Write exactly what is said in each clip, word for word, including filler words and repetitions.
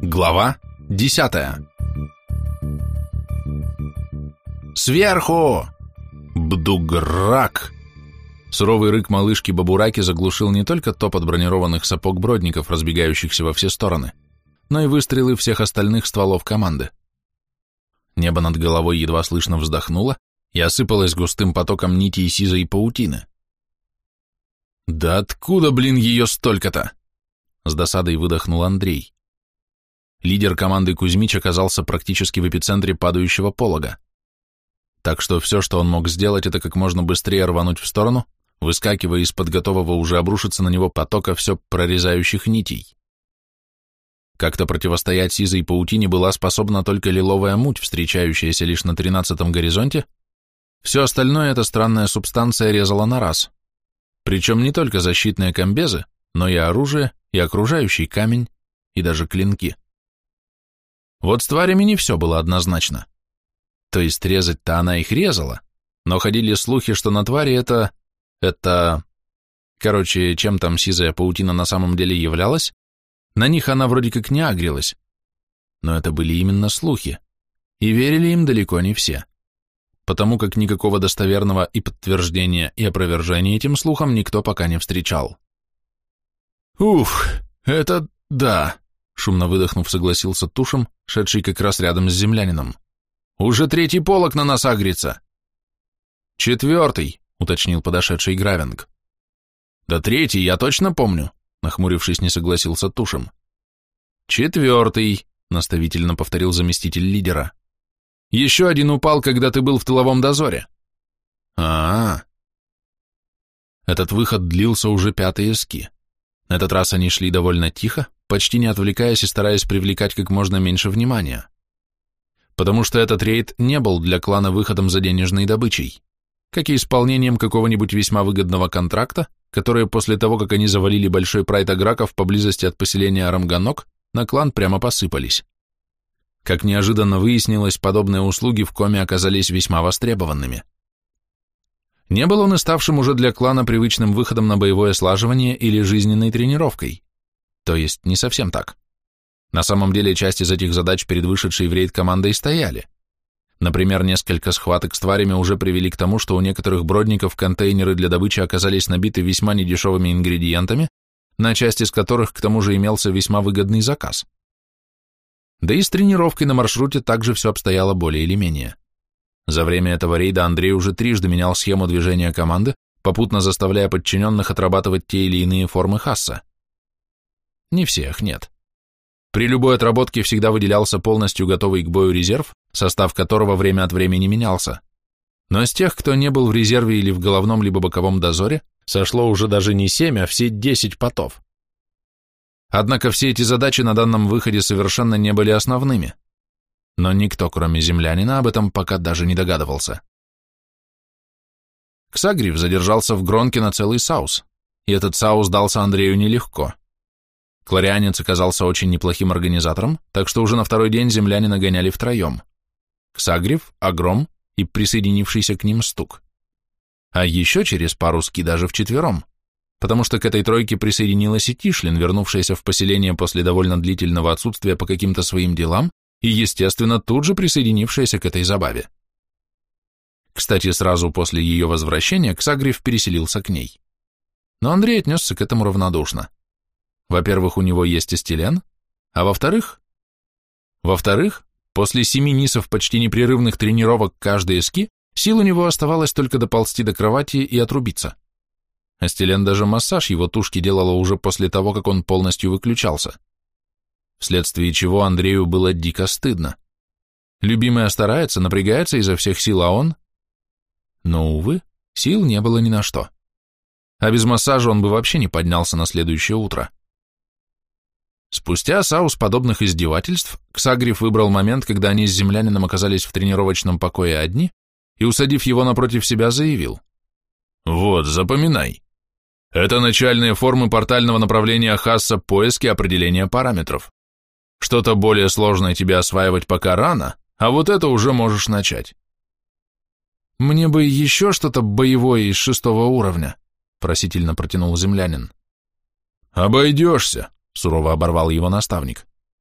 Глава десятая. «Сверху! Бдуграк!» Суровый рык малышки Бабураки заглушил не только топот бронированных сапог бродников, разбегающихся во все стороны, но и выстрелы всех остальных стволов команды. Небо над головой едва слышно вздохнуло и осыпалось густым потоком нитей сизой паутины. «Да откуда, блин, ее столько-то?» С досадой выдохнул Андрей. Лидер команды Кузьмич оказался практически в эпицентре падающего полога. Так что все, что он мог сделать, это как можно быстрее рвануть в сторону, выскакивая из-под готового уже обрушиться на него потока все прорезающих нитей. Как-то противостоять сизой паутине была способна только лиловая муть, встречающаяся лишь на тринадцатом горизонте. Все остальное эта странная субстанция резала на раз. Причем не только защитные комбезы, но и оружие, и окружающий камень, и даже клинки. Вот с тварями не все было однозначно. То есть резать-то она их резала, но ходили слухи, что на твари это... это... Короче, чем там сизая паутина на самом деле являлась, на них она вроде как не агрилась. Но это были именно слухи, и верили им далеко не все, потому как никакого достоверного и подтверждения, и опровержения этим слухам никто пока не встречал. «Уф, это да», — шумно выдохнув, согласился Тушем, шедший как раз рядом с землянином. «Уже третий полог на нас агрится». «Четвертый», — уточнил подошедший Гравинг. «Да третий, я точно помню», — нахмурившись, не согласился Тушем. «Четвертый», — наставительно повторил заместитель лидера. «Еще один упал, когда ты был в тыловом дозоре». А-а-а. Этот выход длился уже пятые ски. На этот раз они шли довольно тихо, почти не отвлекаясь и стараясь привлекать как можно меньше внимания. Потому что этот рейд не был для клана выходом за денежной добычей, как и исполнением какого-нибудь весьма выгодного контракта, которые после того, как они завалили большой прайд аграков поблизости от поселения Арамганок, на клан прямо посыпались. Как неожиданно выяснилось, подобные услуги в Коме оказались весьма востребованными. Не был он и ставшим уже для клана привычным выходом на боевое слаживание или жизненной тренировкой. То есть не совсем так. На самом деле часть из этих задач перед вышедшей в рейд командой стояли. Например, несколько схваток с тварями уже привели к тому, что у некоторых бродников контейнеры для добычи оказались набиты весьма недешевыми ингредиентами, на часть из которых к тому же имелся весьма выгодный заказ. Да и с тренировкой на маршруте также все обстояло более или менее. За время этого рейда Андрей уже трижды менял схему движения команды, попутно заставляя подчиненных отрабатывать те или иные формы хасса. Не всех, нет. При любой отработке всегда выделялся полностью готовый к бою резерв, состав которого время от времени менялся. Но из тех, кто не был в резерве или в головном либо боковом дозоре, сошло уже даже не семь, а все десять потов. Однако все эти задачи на данном выходе совершенно не были основными. Но никто, кроме землянина, об этом пока даже не догадывался. Ксагрив задержался в Гронке на целый саус, и этот саус дался Андрею нелегко. Кларианец оказался очень неплохим организатором, так что уже на второй день землянина гоняли втроем. Ксагрив, Агром и присоединившийся к ним Стук. А еще через пару ски даже вчетвером, потому что к этой тройке присоединилась и Тишлин, вернувшаяся в поселение после довольно длительного отсутствия по каким-то своим делам, и, естественно, тут же присоединившаяся к этой забаве. Кстати, сразу после ее возвращения Ксагрив переселился к ней. Но Андрей отнесся к этому равнодушно. Во-первых, у него есть эстилен, а во-вторых... Во-вторых, после семи нисов почти непрерывных тренировок каждой ски, сил у него оставалось только доползти до кровати и отрубиться. Эстилен даже массаж его тушки делала уже после того, как он полностью выключался. Вследствие чего Андрею было дико стыдно. Любимая старается, напрягается изо всех сил, а он... Но, увы, сил не было ни на что. А без массажа он бы вообще не поднялся на следующее утро. Спустя саус подобных издевательств, Ксагрив выбрал момент, когда они с землянином оказались в тренировочном покое одни, и, усадив его напротив себя, заявил: «Вот, запоминай. Это начальные формы портального направления хасса поиски определения параметров. Что-то более сложное тебе осваивать пока рано, а вот это уже можешь начать». «Мне бы еще что-то боевое из шестого уровня», — просительно протянул землянин. «Обойдешься», — сурово оборвал его наставник.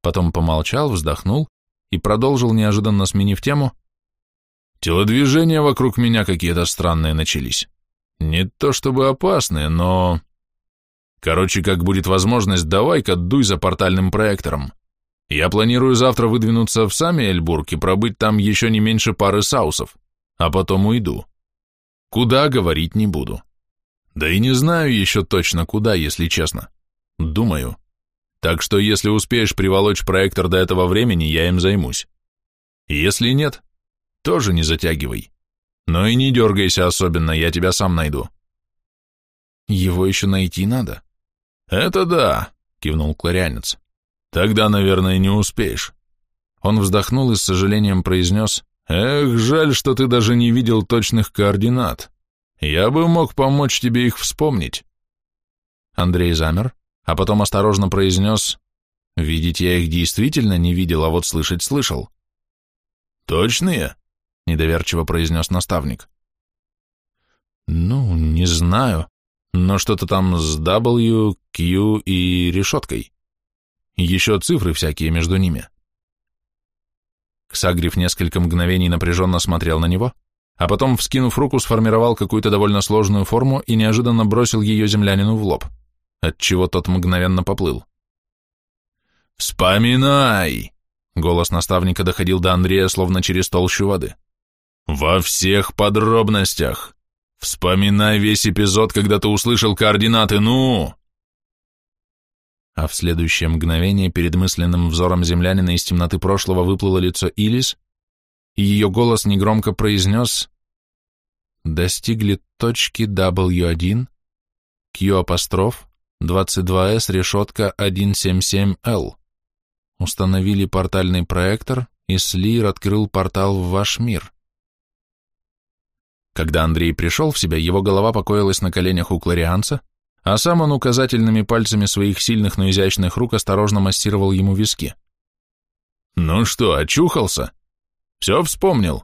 Потом помолчал, вздохнул и продолжил, неожиданно сменив тему. Телодвижения вокруг меня какие-то странные начались. Не то чтобы опасные, но... Короче, как будет возможность, давай-ка дуй за портальным проектором. Я планирую завтра выдвинуться в Самиэльбург и пробыть там еще не меньше пары саусов, а потом уйду. Куда, говорить не буду. Да и не знаю еще точно куда, если честно. Думаю. Так что если успеешь приволочь проектор до этого времени, я им займусь. Если нет, тоже не затягивай. Но и не дергайся особенно, я тебя сам найду. Его еще найти надо. Это да, кивнул кларианец. Тогда, наверное, не успеешь. Он вздохнул и с сожалением произнес: эх, жаль, что ты даже не видел точных координат. Я бы мог помочь тебе их вспомнить. Андрей замер, а потом осторожно произнес: видеть я их действительно не видел, а вот слышать слышал. Точные? Недоверчиво произнес наставник. Ну, не знаю, но что-то там с W, Q и решеткой. Еще цифры всякие между ними. Ксагриф несколько мгновений напряженно смотрел на него, а потом, вскинув руку, сформировал какую-то довольно сложную форму и неожиданно бросил ее землянину в лоб, отчего тот мгновенно поплыл. «Вспоминай!» — голос наставника доходил до Андрея словно через толщу воды. «Во всех подробностях! Вспоминай весь эпизод, когда ты услышал координаты, ну!» А в следующее мгновение перед мысленным взором землянина из темноты прошлого выплыло лицо Илис, и ее голос негромко произнес: «Достигли точки дабл ю один, Q апостроф, двадцать два эс, решетка сто семьдесят семь эл. Установили портальный проектор, и Слир открыл портал в ваш мир». Когда Андрей пришел в себя, его голова покоилась на коленях у кларианца, а сам он указательными пальцами своих сильных, но изящных рук осторожно массировал ему виски. «Ну что, очухался? Все вспомнил?»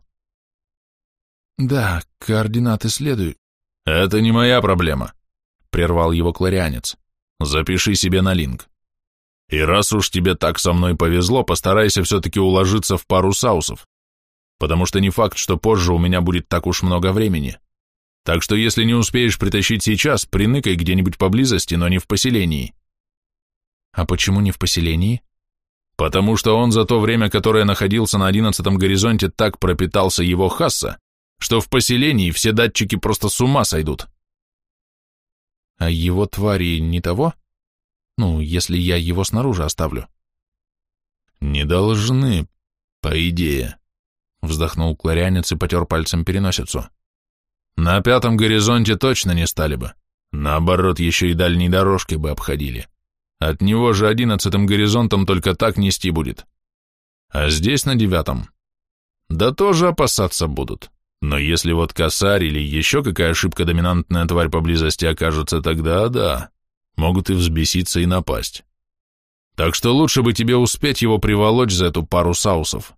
«Да, координаты следуют». «Это не моя проблема», — прервал его кларианец. «Запиши себе на линк. И раз уж тебе так со мной повезло, постарайся все-таки уложиться в пару саусов, потому что не факт, что позже у меня будет так уж много времени. Так что если не успеешь притащить сейчас, приныкай где-нибудь поблизости, но не в поселении». «А почему не в поселении?» «Потому что он за то время, которое находился на одиннадцатом горизонте, так пропитался его хасса, что в поселении все датчики просто с ума сойдут». «А его твари не того? Ну, если я его снаружи оставлю?» «Не должны, по идее», — вздохнул кларианец и потер пальцем переносицу. «На пятом горизонте точно не стали бы. Наоборот, еще и дальней дорожкой бы обходили. От него же одиннадцатым горизонтом только так нести будет. А здесь на девятом. Да тоже опасаться будут. Но если вот косарь или еще какая ошибка-доминантная тварь поблизости окажется, тогда да, могут и взбеситься и напасть. Так что лучше бы тебе успеть его приволочь за эту пару саусов».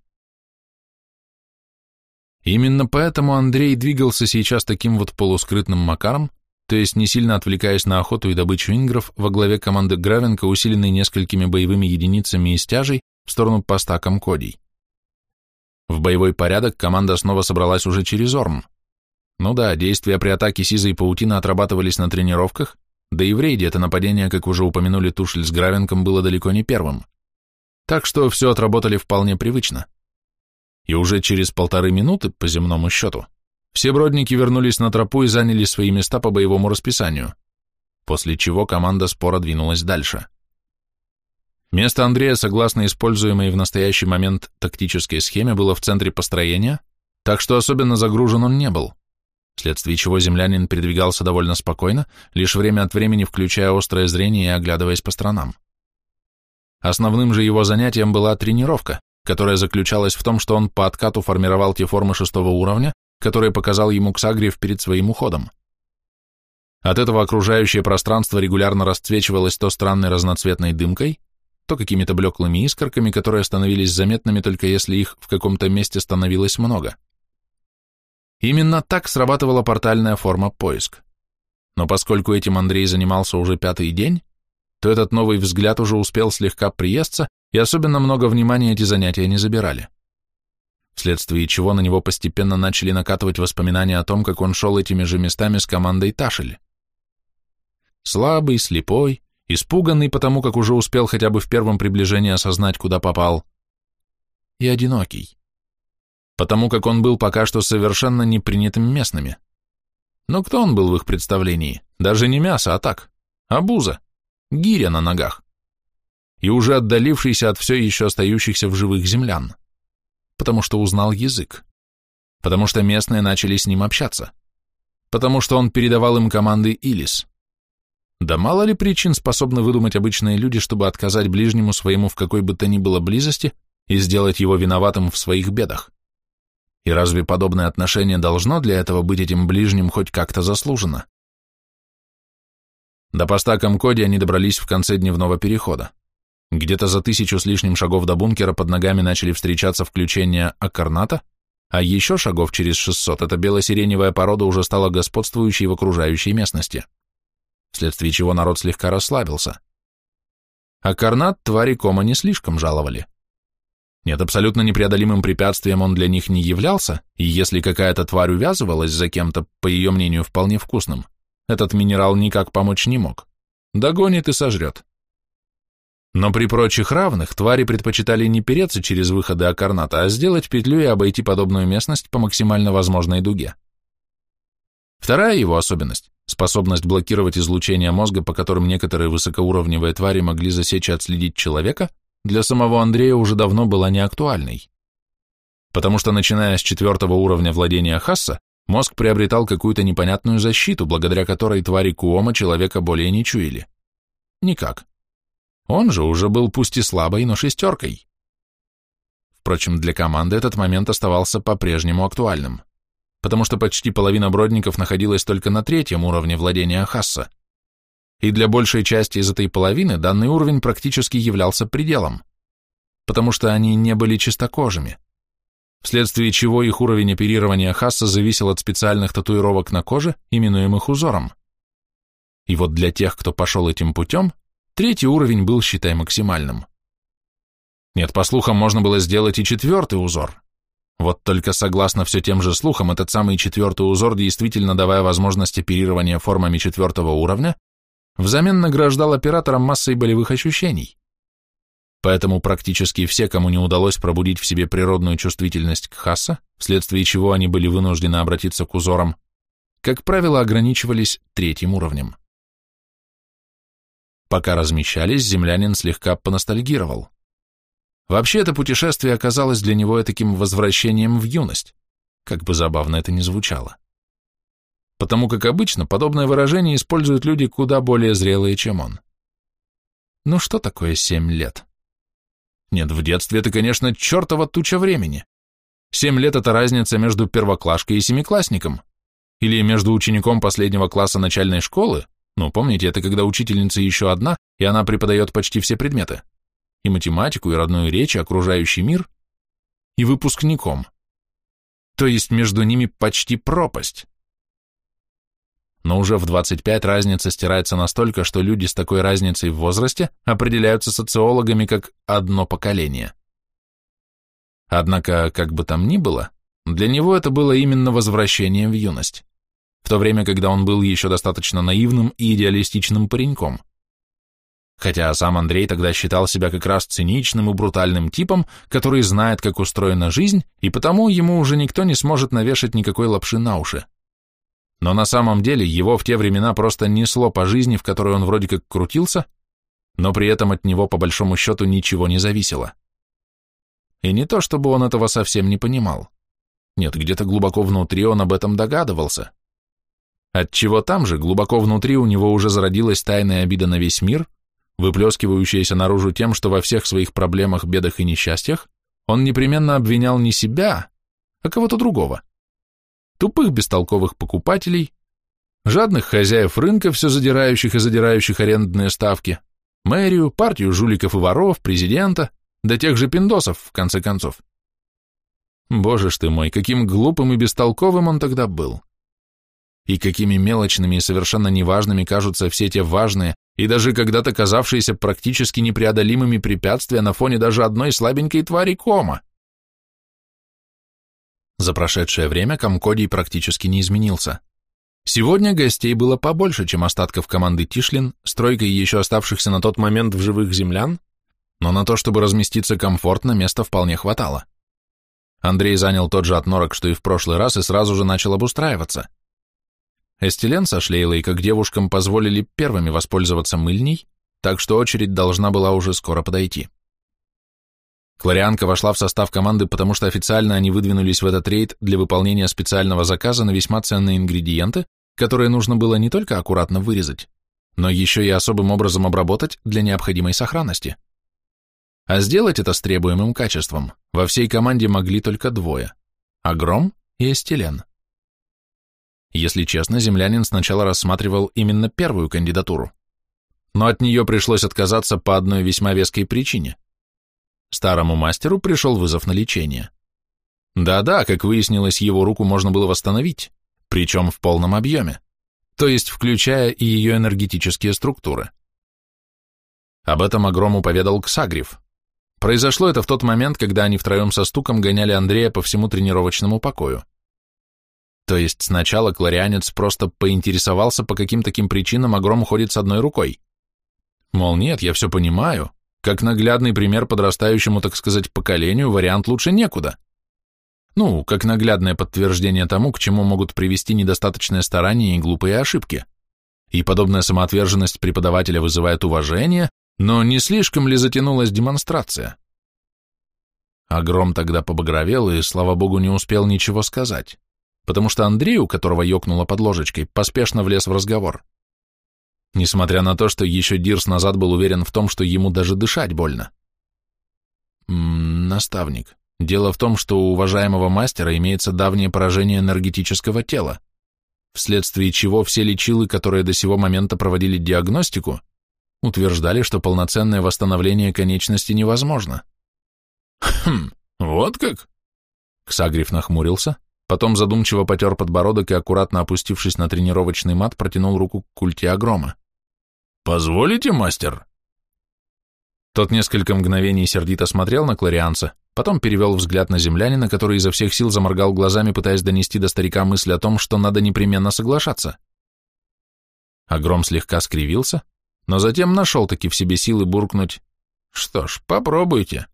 Именно поэтому Андрей двигался сейчас таким вот полускрытным макаром, то есть не сильно отвлекаясь на охоту и добычу ингров во главе команды Гравенка, усиленной несколькими боевыми единицами и стяжей в сторону поста Комкодий. В боевой порядок команда снова собралась уже через Орм. Ну да, действия при атаке Сиза и Паутина отрабатывались на тренировках, да и в рейде это нападение, как уже упомянули Тушель с Гравенком, было далеко не первым. Так что все отработали вполне привычно. И уже через полторы минуты, по земному счету, все бродники вернулись на тропу и заняли свои места по боевому расписанию, после чего команда споро двинулась дальше. Место Андрея, согласно используемой в настоящий момент тактической схеме, было в центре построения, так что особенно загружен он не был, вследствие чего землянин передвигался довольно спокойно, лишь время от времени включая острое зрение и оглядываясь по сторонам. Основным же его занятием была тренировка, которая заключалась в том, что он по откату формировал те формы шестого уровня, которые показал ему Ксагриф перед своим уходом. От этого окружающее пространство регулярно расцвечивалось то странной разноцветной дымкой, то какими-то блеклыми искорками, которые становились заметными только если их в каком-то месте становилось много. Именно так срабатывала портальная форма поиск. Но поскольку этим Андрей занимался уже пятый день, то этот новый взгляд уже успел слегка приесться, и особенно много внимания эти занятия не забирали. Вследствие чего на него постепенно начали накатывать воспоминания о том, как он шел этими же местами с командой Ташель. Слабый, слепой, испуганный потому, как уже успел хотя бы в первом приближении осознать, куда попал, и одинокий, потому как он был пока что совершенно непринятым местными. Но кто он был в их представлении? Даже не мясо, а так, обуза, гиря на ногах, и уже отдалившийся от все еще остающихся в живых землян, потому что узнал язык, потому что местные начали с ним общаться, потому что он передавал им команды Илис. Да мало ли причин способны выдумать обычные люди, чтобы отказать ближнему своему в какой бы то ни было близости и сделать его виноватым в своих бедах. И разве подобное отношение должно для этого быть этим ближним хоть как-то заслужено? До поста Комкоди они добрались в конце дневного перехода. Где-то за тысячу с лишним шагов до бункера под ногами начали встречаться включения аккорната, а еще шагов через шестьсот эта бело-сиреневая порода уже стала господствующей в окружающей местности, вследствие чего народ слегка расслабился. Аккорнат твари кома не слишком жаловали. Нет, абсолютно непреодолимым препятствием он для них не являлся, и если какая-то тварь увязывалась за кем-то, по ее мнению, вполне вкусным, этот минерал никак помочь не мог. Догонит и сожрет. Но при прочих равных твари предпочитали не переться через выходы аккорната, а сделать петлю и обойти подобную местность по максимально возможной дуге. Вторая его особенность – способность блокировать излучение мозга, по которым некоторые высокоуровневые твари могли засечь и отследить человека, для самого Андрея уже давно была неактуальной. Потому что, начиная с четвертого уровня владения Хасса, мозг приобретал какую-то непонятную защиту, благодаря которой твари Куома человека более не чуяли. Никак. Он же уже был пусть и слабой, но шестеркой. Впрочем, для команды этот момент оставался по-прежнему актуальным, потому что почти половина бродников находилась только на третьем уровне владения Хасса, и для большей части из этой половины данный уровень практически являлся пределом, потому что они не были чистокожими, вследствие чего их уровень оперирования Хасса зависел от специальных татуировок на коже, именуемых узором. И вот для тех, кто пошел этим путем, третий уровень был, считай, максимальным. Нет, по слухам, можно было сделать и четвертый узор. Вот только согласно все тем же слухам, этот самый четвертый узор, действительно давая возможность оперирования формами четвертого уровня, взамен награждал операторам массой болевых ощущений. Поэтому практически все, кому не удалось пробудить в себе природную чувствительность к Хасса, вследствие чего они были вынуждены обратиться к узорам, как правило, ограничивались третьим уровнем. Пока размещались, землянин слегка поностальгировал. Вообще, это путешествие оказалось для него таким возвращением в юность, как бы забавно это ни звучало. Потому как обычно подобное выражение используют люди куда более зрелые, чем он. Ну что такое семь лет? Нет, в детстве это, конечно, чертова туча времени. Семь лет — это разница между первоклашкой и семиклассником, или между учеником последнего класса начальной школы, ну, помните, это когда учительница еще одна, и она преподает почти все предметы, и математику, и родную речь, и окружающий мир, и выпускником. То есть между ними почти пропасть. Но уже в двадцать пять разница стирается настолько, что люди с такой разницей в возрасте определяются социологами как одно поколение. Однако, как бы там ни было, для него это было именно возвращением в юность, в то время, когда он был еще достаточно наивным и идеалистичным пареньком. Хотя сам Андрей тогда считал себя как раз циничным и брутальным типом, который знает, как устроена жизнь, и потому ему уже никто не сможет навешать никакой лапши на уши. Но на самом деле его в те времена просто несло по жизни, в которой он вроде как крутился, но при этом от него по большому счету ничего не зависело. И не то, чтобы он этого совсем не понимал. Нет, где-то глубоко внутри он об этом догадывался. Отчего там же, глубоко внутри, у него уже зародилась тайная обида на весь мир, выплескивающаяся наружу тем, что во всех своих проблемах, бедах и несчастьях он непременно обвинял не себя, а кого-то другого. Тупых бестолковых покупателей, жадных хозяев рынка, все задирающих и задирающих арендные ставки, мэрию, партию жуликов и воров, президента, да тех же пиндосов, в конце концов. Боже ж ты мой, каким глупым и бестолковым он тогда был. И какими мелочными и совершенно неважными кажутся все те важные, и даже когда-то казавшиеся практически непреодолимыми препятствия на фоне даже одной слабенькой твари кома. За прошедшее время Комкодий практически не изменился. Сегодня гостей было побольше, чем остатков команды Тишлин, с тройкой еще оставшихся на тот момент в живых землян, но на то, чтобы разместиться комфортно, места вполне хватало. Андрей занял тот же отнорок, что и в прошлый раз, и сразу же начал обустраиваться. Эстелен со Шлейлой, как девушкам, позволили первыми воспользоваться мыльней, так что очередь должна была уже скоро подойти. Кларианка вошла в состав команды, потому что официально они выдвинулись в этот рейд для выполнения специального заказа на весьма ценные ингредиенты, которые нужно было не только аккуратно вырезать, но еще и особым образом обработать для необходимой сохранности. А сделать это с требуемым качеством во всей команде могли только двое – Агром и Эстелен. Если честно, землянин сначала рассматривал именно первую кандидатуру, но от нее пришлось отказаться по одной весьма веской причине. Старому мастеру пришел вызов на лечение. Да-да, как выяснилось, его руку можно было восстановить, причем в полном объеме, то есть включая и ее энергетические структуры. Об этом Агрому поведал Ксагриф. Произошло это в тот момент, когда они втроем со стуком гоняли Андрея по всему тренировочному покою. То есть сначала кларианец просто поинтересовался, по каким таким причинам Агром ходит с одной рукой. Мол, нет, я все понимаю, как наглядный пример подрастающему, так сказать, поколению, вариант лучше некуда. Ну, как наглядное подтверждение тому, к чему могут привести недостаточное старание и глупые ошибки. И подобная самоотверженность преподавателя вызывает уважение, но не слишком ли затянулась демонстрация? Агром тогда побагровел и, слава богу, не успел ничего сказать, потому что Андрей, у которого ёкнуло под ложечкой, поспешно влез в разговор. Несмотря на то, что еще Дирс назад был уверен в том, что ему даже дышать больно. М-м, наставник, дело в том, что у уважаемого мастера имеется давнее поражение энергетического тела, вследствие чего все лечилы, которые до сего момента проводили диагностику, утверждали, что полноценное восстановление конечности невозможно. Хм, вот как? Ксагриф нахмурился, потом задумчиво потер подбородок и, аккуратно опустившись на тренировочный мат, протянул руку к культе Агрома. «Позволите, мастер?» Тот несколько мгновений сердито смотрел на кларианца, потом перевел взгляд на землянина, который изо всех сил заморгал глазами, пытаясь донести до старика мысль о том, что надо непременно соглашаться. Агром слегка скривился, но затем нашел-таки в себе силы буркнуть: «Что ж, попробуйте».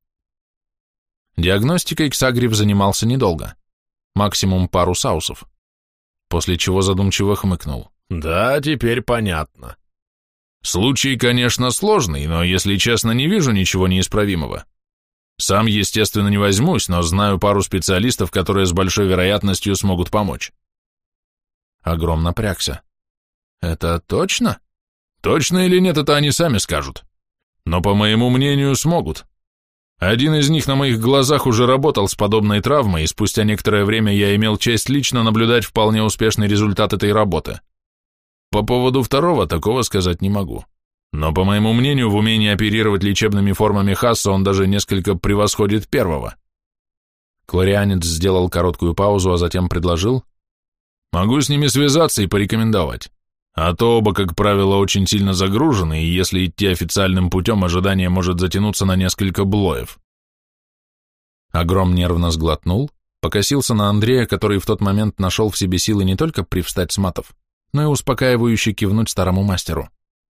Диагностикой Ксагриф занимался недолго, максимум пару саусов, после чего задумчиво хмыкнул. «Да, теперь понятно. Случай, конечно, сложный, но, если честно, не вижу ничего неисправимого. Сам, естественно, не возьмусь, но знаю пару специалистов, которые с большой вероятностью смогут помочь». Агром напрягся. «Это точно?» «Точно или нет, это они сами скажут. Но, по моему мнению, смогут. Один из них на моих глазах уже работал с подобной травмой, и спустя некоторое время я имел честь лично наблюдать вполне успешный результат этой работы. По поводу второго такого сказать не могу. Но, по моему мнению, в умении оперировать лечебными формами Хасса он даже несколько превосходит первого». Кларианец сделал короткую паузу, а затем предложил: «Могу с ними связаться и порекомендовать. А то оба, как правило, очень сильно загружены, и если идти официальным путем, ожидание может затянуться на несколько блоев». Агром нервно сглотнул, покосился на Андрея, который в тот момент нашел в себе силы не только привстать с матов, но и успокаивающе кивнуть старому мастеру.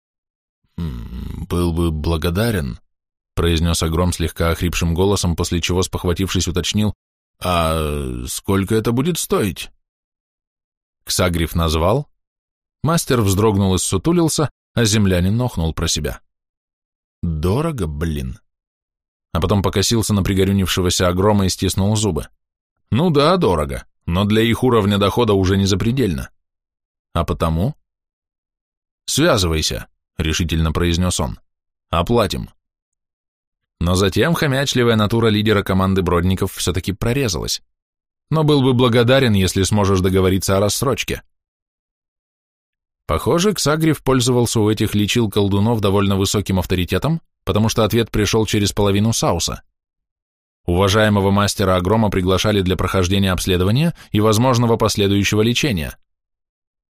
«Был бы благодарен», — произнес Агром слегка охрипшим голосом, после чего, спохватившись, уточнил: «А сколько это будет стоить?» Ксагриф назвал. Мастер вздрогнул и ссутулился, а землянин охнул про себя. «Дорого, блин». А потом покосился на пригорюнившегося Агрома и стиснул зубы. «Ну да, дорого, но для их уровня дохода уже не запредельно. А потому...» «Связывайся», — решительно произнес он. «Оплатим». Но затем хомячливая натура лидера команды бродников все-таки прорезалась. «Но был бы благодарен, если сможешь договориться о рассрочке». Похоже, Ксагриф пользовался у этих лечил-колдунов довольно высоким авторитетом, потому что ответ пришел через половину Сауса. Уважаемого мастера Агрома приглашали для прохождения обследования и возможного последующего лечения.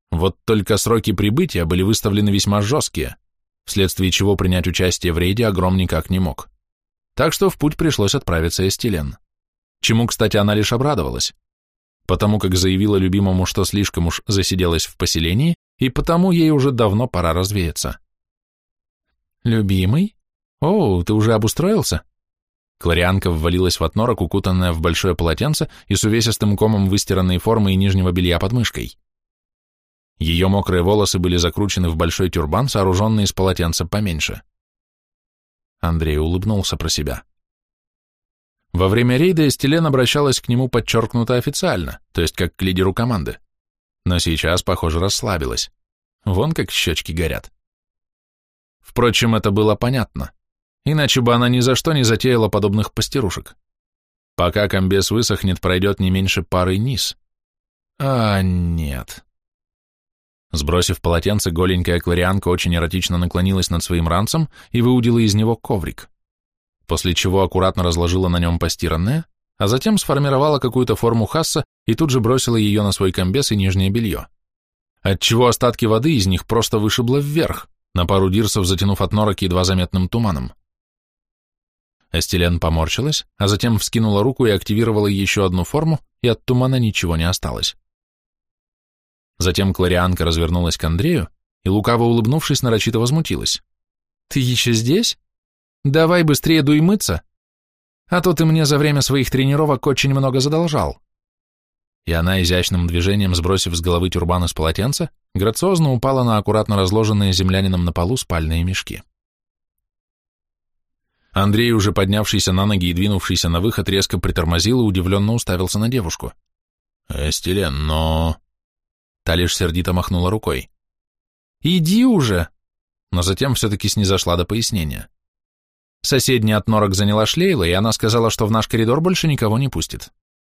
Вот только сроки прибытия были выставлены весьма жесткие, вследствие чего принять участие в рейде Огром никак не мог. Так что в путь пришлось отправиться Эстилен. Чему, кстати, она лишь обрадовалась, потому как заявила любимому, что слишком уж засиделась в поселении, и потому ей уже давно пора развеяться. «Любимый? О, ты уже обустроился?» Кларианка ввалилась в отнорок, укутанная в большое полотенце и с увесистым комом выстиранной формы и нижнего белья под мышкой. Ее мокрые волосы были закручены в большой тюрбан, сооруженный из полотенца поменьше. Андрей улыбнулся про себя. Во время рейда Эстилен обращалась к нему подчеркнуто официально, то есть как к лидеру команды, но сейчас, похоже, расслабилась. Вон как щечки горят. Впрочем, это было понятно, иначе бы она ни за что не затеяла подобных пастерушек. Пока комбез высохнет, пройдет не меньше пары низ. А нет. Сбросив полотенце, голенькая Кларианка очень эротично наклонилась над своим ранцем и выудила из него коврик, после чего аккуратно разложила на нем постиранное, а затем сформировала какую-то форму хасса и тут же бросила ее на свой комбез и нижнее белье, отчего остатки воды из них просто вышибло вверх, на пару дирсов затянув отнорок едва заметным туманом. Эстилен поморщилась, а затем вскинула руку и активировала еще одну форму, и от тумана ничего не осталось. Затем Кларианка развернулась к Андрею и, лукаво улыбнувшись, нарочито возмутилась. «Ты еще здесь? Давай быстрее дуй мыться, а то ты мне за время своих тренировок очень много задолжал». И она, изящным движением сбросив с головы тюрбан из полотенца, грациозно упала на аккуратно разложенные землянином на полу спальные мешки. Андрей, уже поднявшийся на ноги и двинувшийся на выход, резко притормозил и удивленно уставился на девушку. «Эстилен, но...» Та лишь сердито махнула рукой. «Иди уже!» Но затем все-таки снизошла до пояснения. Соседний отнорок заняла Шлейла, и она сказала, что в наш коридор больше никого не пустит.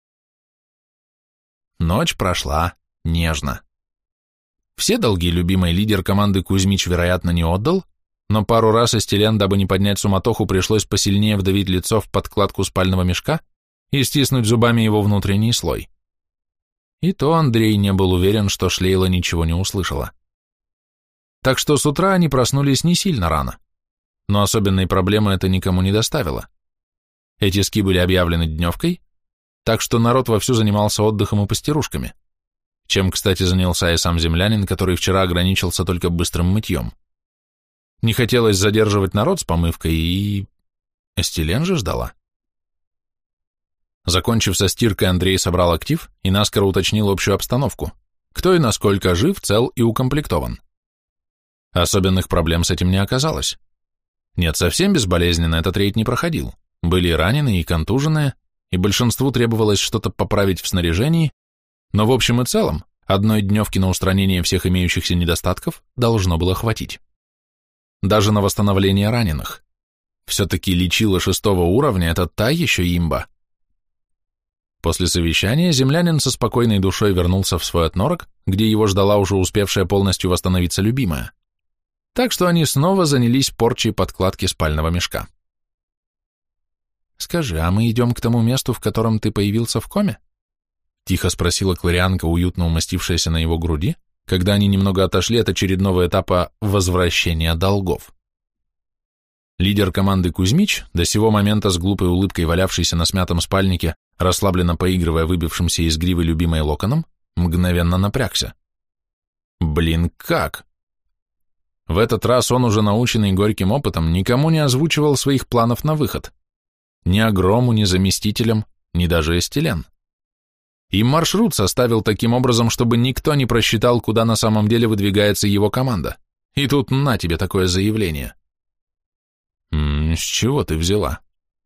Ночь прошла нежно. Все долги любимый лидер команды Кузьмич, вероятно, не отдал, но пару раз Эстилен, дабы не поднять суматоху, пришлось посильнее вдавить лицо в подкладку спального мешка и стиснуть зубами его внутренний слой. И то Андрей не был уверен, что Шлейла ничего не услышала. Так что с утра они проснулись не сильно рано, но особенной проблемы это никому не доставило. Эти ски были объявлены дневкой, так что народ вовсю занимался отдыхом и пастерушками, чем, кстати, занялся и сам землянин, который вчера ограничился только быстрым мытьем. Не хотелось задерживать народ с помывкой, и... Эстилен же ждала. Закончив со стиркой, Андрей собрал актив и наскоро уточнил общую обстановку, кто и насколько жив, цел и укомплектован. Особенных проблем с этим не оказалось. Нет, совсем безболезненно этот рейд не проходил. Были и раненые, и контуженные, и большинству требовалось что-то поправить в снаряжении, но в общем и целом одной дневки на устранение всех имеющихся недостатков должно было хватить. Даже на восстановление раненых. Все-таки лечила шестого уровня — это та еще имба. После совещания землянин со спокойной душой вернулся в свой отнорок, где его ждала уже успевшая полностью восстановиться любимая. Так что они снова занялись порчей подкладки спального мешка. «Скажи, а мы идем к тому месту, в котором ты появился в коме?» — тихо спросила Кларианка, уютно умостившаяся на его груди, когда они немного отошли от очередного этапа возвращения долгов. Лидер команды Кузьмич, до сего момента с глупой улыбкой валявшийся на смятом спальнике, расслабленно поигрывая выбившимся из гривы любимой локоном, мгновенно напрягся. Блин, как? В этот раз он, уже наученный горьким опытом, никому не озвучивал своих планов на выход. Ни Огрому, ни заместителям, ни даже Эстилен. И маршрут составил таким образом, чтобы никто не просчитал, куда на самом деле выдвигается его команда. И тут на тебе такое заявление. «М-м, с чего ты взяла?»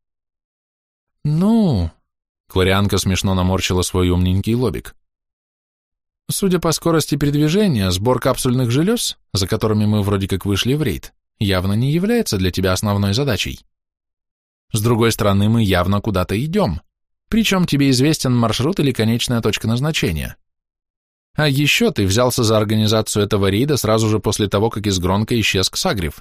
«Ну...» Кларианка смешно наморщила свой умненький лобик. «Судя по скорости передвижения, сбор капсульных желез, за которыми мы вроде как вышли в рейд, явно не является для тебя основной задачей. С другой стороны, мы явно куда-то идем, причем тебе известен маршрут или конечная точка назначения. А еще ты взялся за организацию этого рейда сразу же после того, как из Гронка исчез Ксагрев.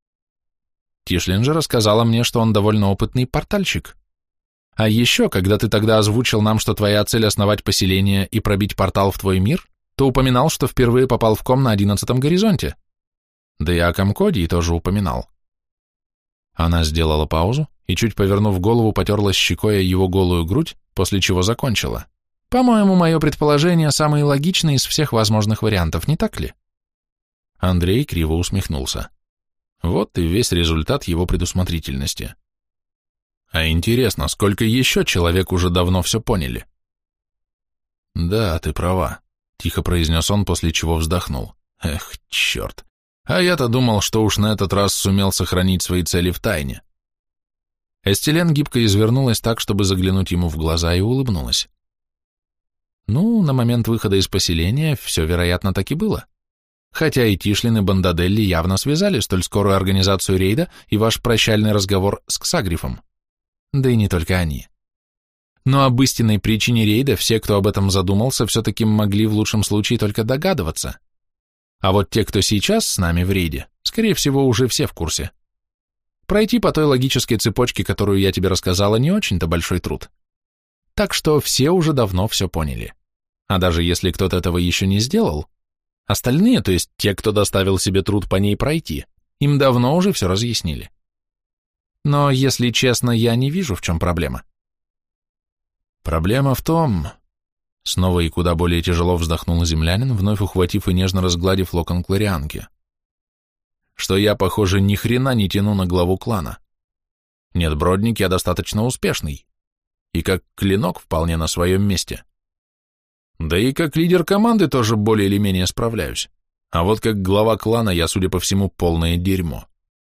Тишлин же рассказала мне, что он довольно опытный портальщик. А еще, когда ты тогда озвучил нам, что твоя цель — основать поселение и пробить портал в твой мир, то упоминал, что впервые попал в ком на одиннадцатом горизонте. Да и о Комкодии тоже упоминал. Она сделала паузу и, чуть повернув голову, потерлась щекой о его голую грудь, после чего закончила. По-моему, мое предположение самое логичное из всех возможных вариантов, не так ли? Андрей криво усмехнулся. Вот и весь результат его предусмотрительности. А интересно, сколько еще человек уже давно все поняли? Да, ты права, тихо произнес он, после чего вздохнул. Эх, черт. А я-то думал, что уж на этот раз сумел сохранить свои цели в тайне. Эстелен гибко извернулась так, чтобы заглянуть ему в глаза, и улыбнулась. Ну, на момент выхода из поселения все, вероятно, так и было. Хотя и Тишлин, и Бандаделли явно связали столь скорую организацию рейда и ваш прощальный разговор с Ксагрифом. Да и не только они. Но об истинной причине рейда все, кто об этом задумался, все-таки могли в лучшем случае только догадываться. А вот те, кто сейчас с нами в рейде, скорее всего, уже все в курсе. Пройти по той логической цепочке, которую я тебе рассказала, не очень-то большой труд. Так что все уже давно все поняли. А даже если кто-то этого еще не сделал, остальные, то есть те, кто доставил себе труд по ней пройти, им давно уже все разъяснили. Но, если честно, я не вижу, в чем проблема. Проблема в том... Снова и куда более тяжело вздохнул землянин, вновь ухватив и нежно разгладив локон кларианки. Что я, похоже, ни хрена не тяну на главу клана. Нет, Бродник, я достаточно успешный. И как клинок вполне на своем месте. Да и как лидер команды тоже более или менее справляюсь. А вот как глава клана я, судя по всему, полное дерьмо.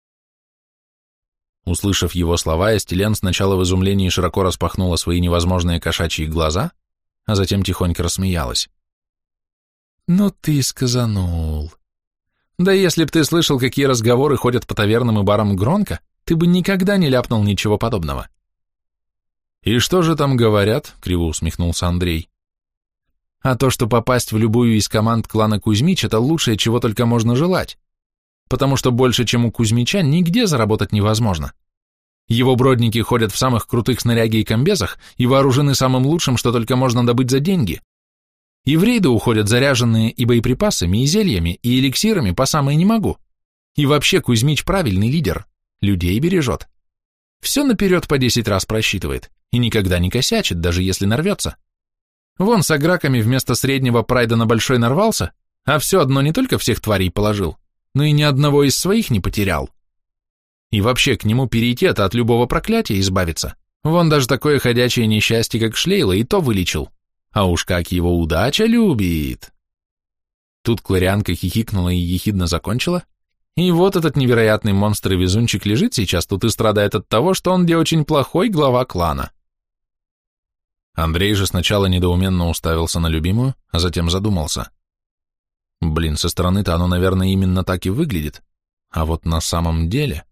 Услышав его слова, Эстелен сначала в изумлении широко распахнула свои невозможные кошачьи глаза, а затем тихонько рассмеялась. «Ну ты сказанул. Да если б ты слышал, какие разговоры ходят по тавернам и барам громко, ты бы никогда не ляпнул ничего подобного». «И что же там говорят?» — криво усмехнулся Андрей. «А то, что попасть в любую из команд клана Кузьмич — это лучшее, чего только можно желать, потому что больше, чем у Кузьмича, нигде заработать невозможно. Его бродники ходят в самых крутых снаряге и комбезах и вооружены самым лучшим, что только можно добыть за деньги. И в рейды уходят заряженные и боеприпасами, и зельями, и эликсирами по самое не могу. И вообще Кузьмич правильный лидер, людей бережет. Все наперед по десять раз просчитывает и никогда не косячит, даже если нарвется. Вон с аграками вместо среднего прайда на большой нарвался, а все одно не только всех тварей положил, но и ни одного из своих не потерял. И вообще к нему перейти — это от любого проклятия избавиться. Вон даже такое ходячее несчастье, как Шлейла, и то вылечил. А уж как его удача любит. Тут Кларианка хихикнула и ехидно закончила. И вот этот невероятный монстр и везунчик лежит сейчас тут и страдает от того, что он где очень плохой глава клана. Андрей же сначала недоуменно уставился на любимую, а затем задумался. Блин, со стороны-то оно, наверное, именно так и выглядит. А вот на самом деле...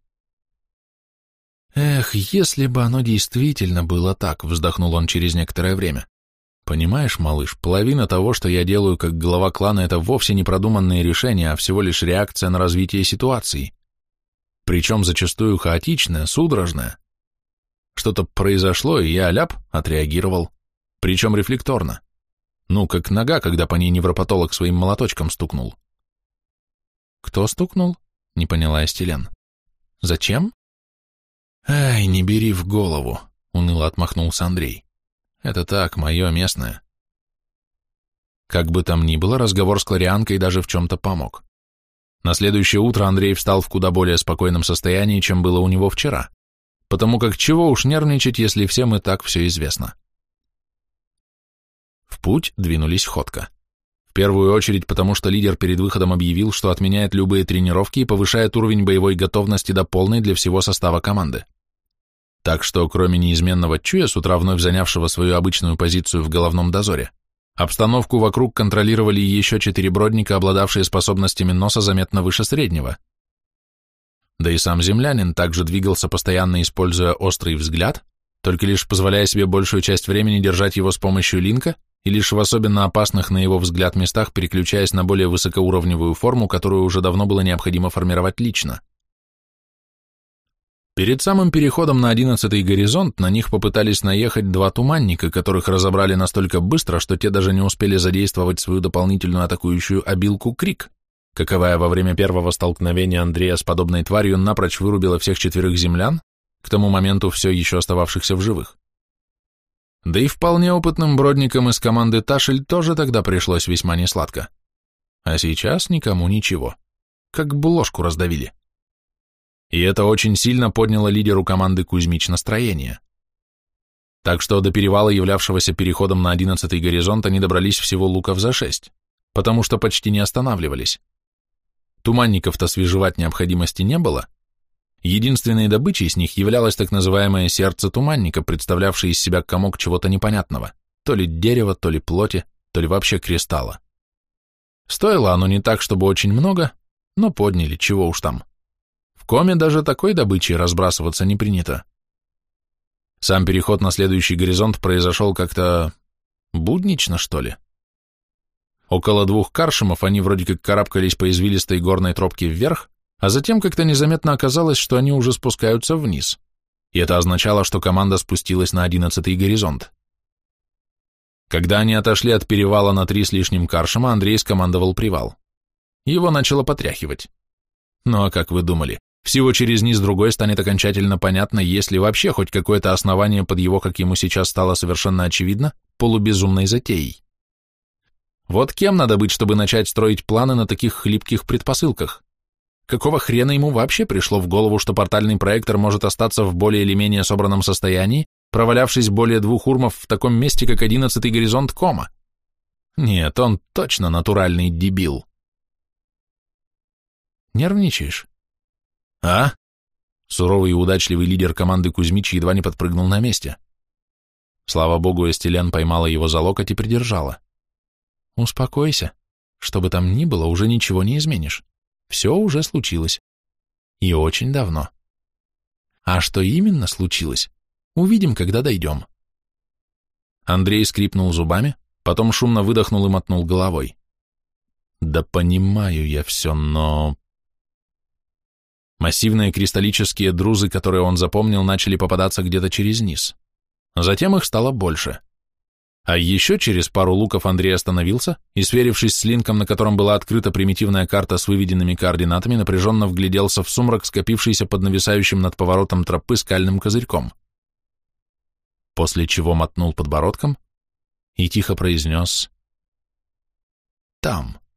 Эх, если бы оно действительно было так, вздохнул он через некоторое время. Понимаешь, малыш, половина того, что я делаю как глава клана, это вовсе не продуманные решения, а всего лишь реакция на развитие ситуации. Причем зачастую хаотичная, судорожная. Что-то произошло, и я, ляп, отреагировал. Причем рефлекторно. Ну, как нога, когда по ней невропатолог своим молоточком стукнул. Кто стукнул? Не поняла Эстелен. Зачем? Ай, не бери в голову, уныло отмахнулся Андрей. Это так, мое местное. Как бы там ни было, разговор с Кларианкой даже в чем-то помог. На следующее утро Андрей встал в куда более спокойном состоянии, чем было у него вчера, потому как чего уж нервничать, если всем и так все известно. В путь двинулись ходко. В первую очередь потому, что лидер перед выходом объявил, что отменяет любые тренировки и повышает уровень боевой готовности до полной для всего состава команды. Так что, кроме неизменного Чуя, с утра вновь занявшего свою обычную позицию в головном дозоре, обстановку вокруг контролировали еще четыре бродника, обладавшие способностями носа заметно выше среднего. Да и сам землянин также двигался, постоянно используя острый взгляд, только лишь позволяя себе большую часть времени держать его с помощью линка и лишь в особенно опасных, на его взгляд, местах переключаясь на более высокоуровневую форму, которую уже давно было необходимо формировать лично. Перед самым переходом на одиннадцатый горизонт на них попытались наехать два туманника, которых разобрали настолько быстро, что те даже не успели задействовать свою дополнительную атакующую обилку Крик, каковая во время первого столкновения Андрея с подобной тварью напрочь вырубила всех четверых землян, к тому моменту все еще остававшихся в живых. Да и вполне опытным бродникам из команды Ташель тоже тогда пришлось весьма несладко. А сейчас никому ничего. Как бы ложку раздавили. И это очень сильно подняло лидеру команды Кузьмич настроение. Так что до перевала, являвшегося переходом на одиннадцатый горизонт, они добрались всего луков за шесть, потому что почти не останавливались. Туманников-то свежевать необходимости не было. Единственной добычей с них являлось так называемое сердце туманника, представлявшее из себя комок чего-то непонятного, то ли дерева, то ли плоти, то ли вообще кристалла. Стоило оно не так, чтобы очень много, но подняли, чего уж там. В коме даже такой добычей разбрасываться не принято. Сам переход на следующий горизонт произошел как-то буднично, что ли. Около двух каршемов они вроде как карабкались по извилистой горной тропке вверх, а затем как-то незаметно оказалось, что они уже спускаются вниз, и это означало, что команда спустилась на одиннадцатый горизонт. Когда они отошли от перевала на три с лишним каршема, Андрей скомандовал привал. Его начало потряхивать. Ну а как вы думали, всего через низ другой станет окончательно понятно, есть ли вообще хоть какое-то основание под его, как ему сейчас стало совершенно очевидно, полубезумной затеей. Вот кем надо быть, чтобы начать строить планы на таких хлипких предпосылках? Какого хрена ему вообще пришло в голову, что портальный проектор может остаться в более или менее собранном состоянии, провалявшись более двух урмов в таком месте, как одиннадцатый горизонт кома? Нет, он точно натуральный дебил. Нервничаешь? А? Суровый и удачливый лидер команды Кузьмич едва не подпрыгнул на месте. Слава богу, Эстелен поймала его за локоть и придержала. Успокойся. Что бы там ни было, уже ничего не изменишь. Все уже случилось. И очень давно. А что именно случилось, увидим, когда дойдем. Андрей скрипнул зубами, потом шумно выдохнул и мотнул головой. Да понимаю я все, но... Массивные кристаллические друзы, которые он запомнил, начали попадаться где-то через низ. Затем их стало больше. А еще через пару луков Андрей остановился и, сверившись с линком, на котором была открыта примитивная карта с выведенными координатами, напряженно вгляделся в сумрак, скопившийся под нависающим над поворотом тропы скальным козырьком. После чего мотнул подбородком и тихо произнес «Там».